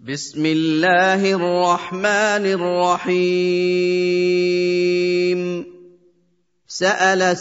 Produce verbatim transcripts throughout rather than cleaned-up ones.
بسم الله الرحمن الرحيم سأل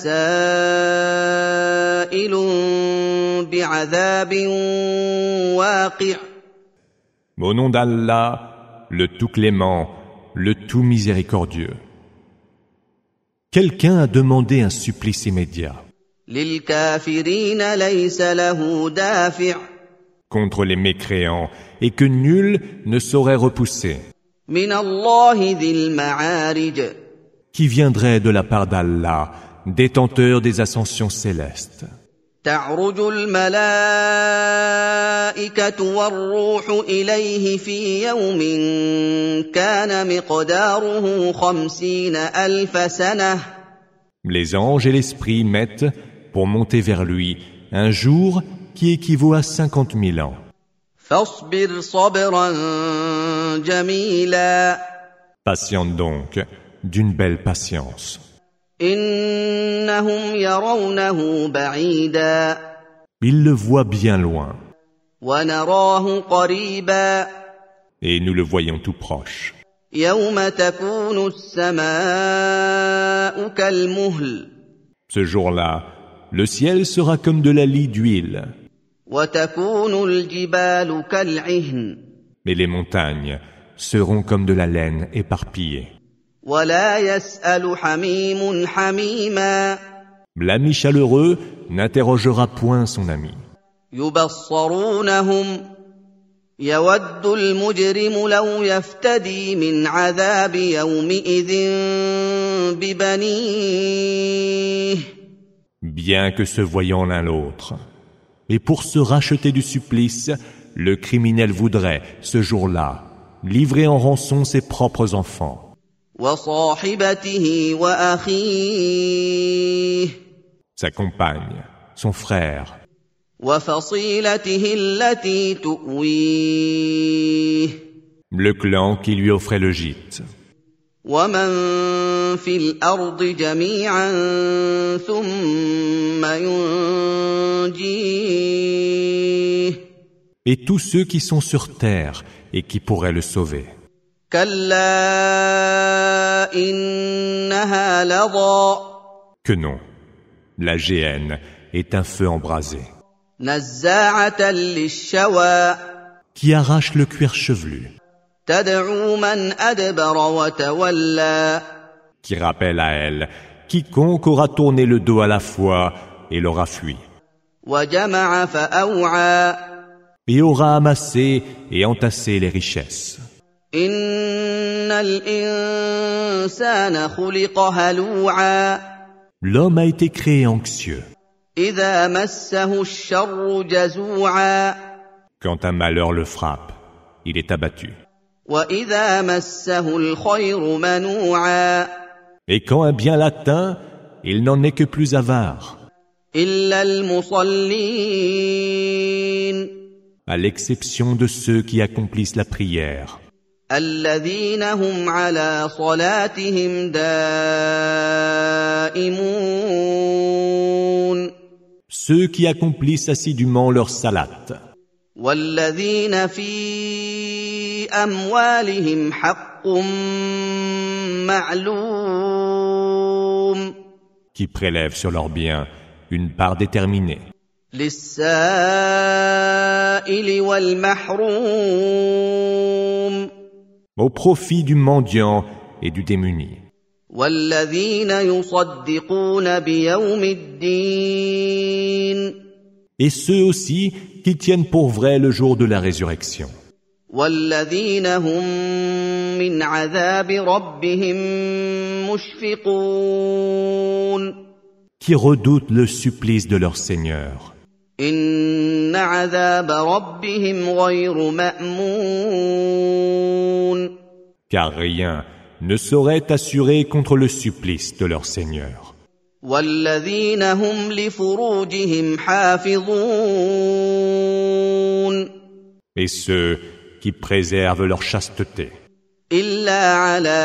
سائل بعذاب واقع Au nom d'Allah, le tout clément, le tout miséricordieux. Quelqu'un a demandé un supplice immédiat. للكافرين ليس له دافع Contre les mécréants, et que nul ne saurait repousser. من الله ذي المعارج Qui viendrait de la part d'Allah, détenteur des ascensions célestes. تعرج الملائكة والروح إليه في يوم كان مقداره خمسين ألف سنة Les anges et l'esprit mettent, pour monter vers lui, un jour qui équivaut à cinquante mille ans. فاصبر صبرا جميلا Patiente donc, d'une belle patience. إنهم يرونه بعيدا Il le voit bien loin, ونراه قريبا et nous le voyons tout proche. يوم تكون السماء كالمهل Ce jour-là, le ciel sera comme de la lie d'huile, وتكون الجبال كالعهن mais les montagnes seront comme de la laine éparpillée. ولا يسأل حميم حميما L'ami chaleureux n'interrogera point son ami. يبصرونهم يود المجرم لو يفتدي من عذاب يومئذ ببنيه Bien que se voyant l'un l'autre. Et pour se racheter du supplice, le criminel voudrait, ce jour-là, livrer en rançon ses propres enfants, وصاحبته وأخيه sa compagne, son frère, وفصيلته التي تؤويه le clan qui lui offrait le gîte, ومن في الأرض جميعا ثم ينجيه et tous ceux qui sont sur terre et qui pourraient le sauver. كلا إنها لظى Que non, la géhenne est un feu embrasé, نزاعة للشوى qui arrache le cuir chevelu, تدعو من أدبر وتولى qui rappelle à elle quiconque aura tourné le dos à la foi et l'aura fui, وجمع فأوعى et aura amassé et entassé les richesses. إن الإنسان خلق هلوعا L'homme a été créé anxieux. إذا مسه الشر جزوعا Quand un malheur le frappe, il est abattu. وإذا مسه الخير منوعا Et quand un bien l'atteint, il n'en est que plus avare, إلا المصلين à l'exception de ceux qui accomplissent la prière, الذين هم على صلاتهم دائمون ceux qui accomplissent assidûment leur salat, والذين في أموالهم حق معلوم qui prélèvent sur leurs biens une part déterminée, للسائل والمحروم au profit du mendiant et du démuni, والذين يصدقون بيوم الدين et ceux aussi qui tiennent pour vrai le jour de la résurrection, والذين هم من عذاب ربهم مشفقون qui redoutent le supplice de leur Seigneur, إن عذاب ربهم غير مأمون car rien ne saurait assurer contre le supplice de leur Seigneur. والذين هم لفروجهم حافظون Et ceux qui préservent leur chasteté, إلا على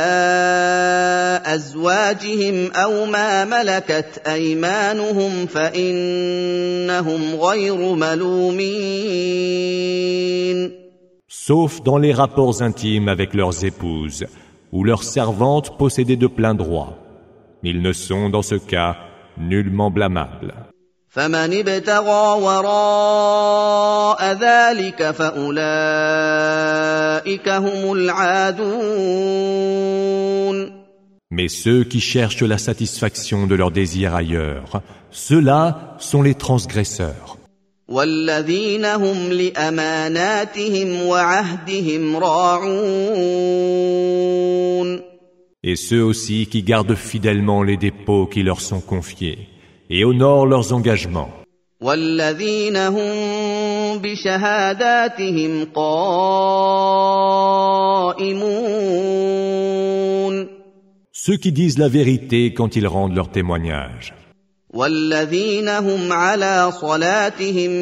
أزواجهم أو ما ملكت أيمانهم فإنهم غير ملومين sauf dans les rapports intimes avec leurs épouses ou leurs servantes possédées de plein droit. Ils ne sont dans ce cas nullement blâmables. فمن ابتغى وراء ذلك فأولئك هم العادون. Mais ceux qui cherchent la satisfaction de leurs désirs ailleurs, ceux-là sont les transgresseurs. والذين هم لأماناتهم وعهدهم راعون. Et ceux aussi qui gardent fidèlement les dépôts qui leur sont confiés et honorent leurs engagements. والذين هم بشهاداتهم قائمون. Ceux qui disent la vérité quand ils rendent leur témoignage. والذين هم على صلاتهم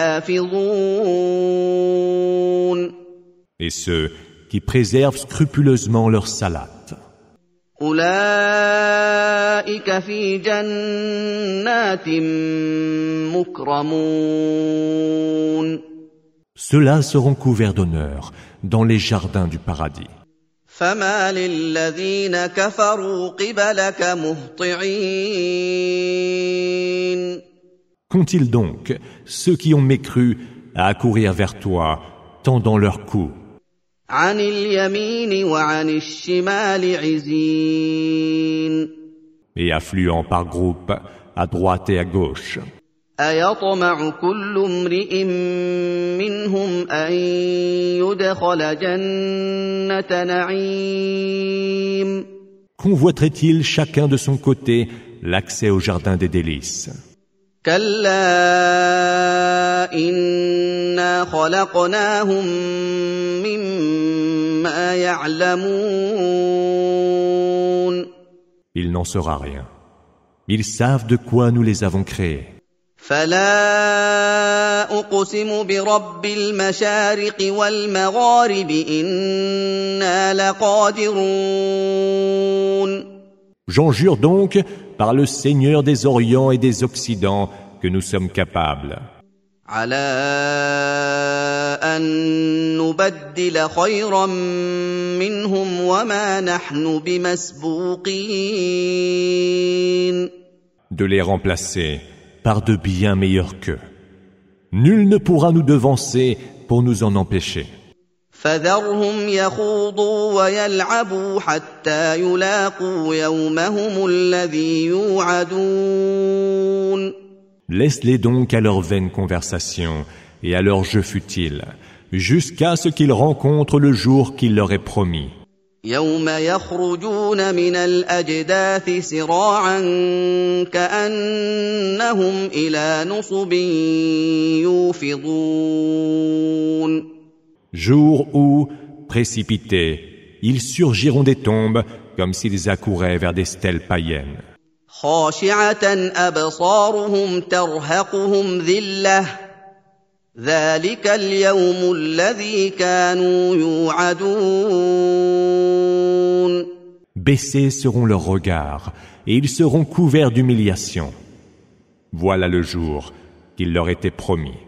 يحافظون. Et ceux qui préservent scrupuleusement leur salat. أولئك في جنات مكرمون. Ceux-là seront couverts d'honneur dans les jardins du paradis. فما للذين كفروا قبلك مهطعين. Qu'ont-ils donc, ceux qui ont mécru, à accourir vers toi, tendant leur cou, عن اليمين وعن الشمال عزين. et affluant par groupe, à droite et à gauche? أيطمع كل امرئ منهم أن يدخل جنة نعيم. Convoiterait-il chacun de son côté l'accès au jardin des délices? كلا إنا خلقناهم مما يعلمون. Il n'en sera rien. Ils savent de quoi nous les avons créés. فلا أقسم برب المشارق والمغارب إنا لقادرون. J'en jure donc par le Seigneur des Orients et des Occidents que nous sommes capables على أن نبدل خيرا منهم وما نحن بمسبوقين. de les remplacer par de bien meilleurs qu'eux. Nul ne pourra nous devancer pour nous en empêcher. فذرهم يخوضوا ويلعبوا حتى يلاقوا يومهم الذي يوعدون. Laisse-les donc à leur vaine conversation et à leur jeu futile, jusqu'à ce qu'ils rencontrent le jour qu'il leur est promis. يوم يخرجون من الأجداث سراعا كأنهم إلى نصب يوفضون. Jour où, précipités, ils surgiront des tombes comme s'ils accouraient vers des stèles païennes. خاشعة أبصارهم ترهقهم ذلة ذلك اليوم الذي كانوا يوعدون. Baissés seront leurs regards et ils seront couverts d'humiliation. Voilà le jour qu'il leur était promis.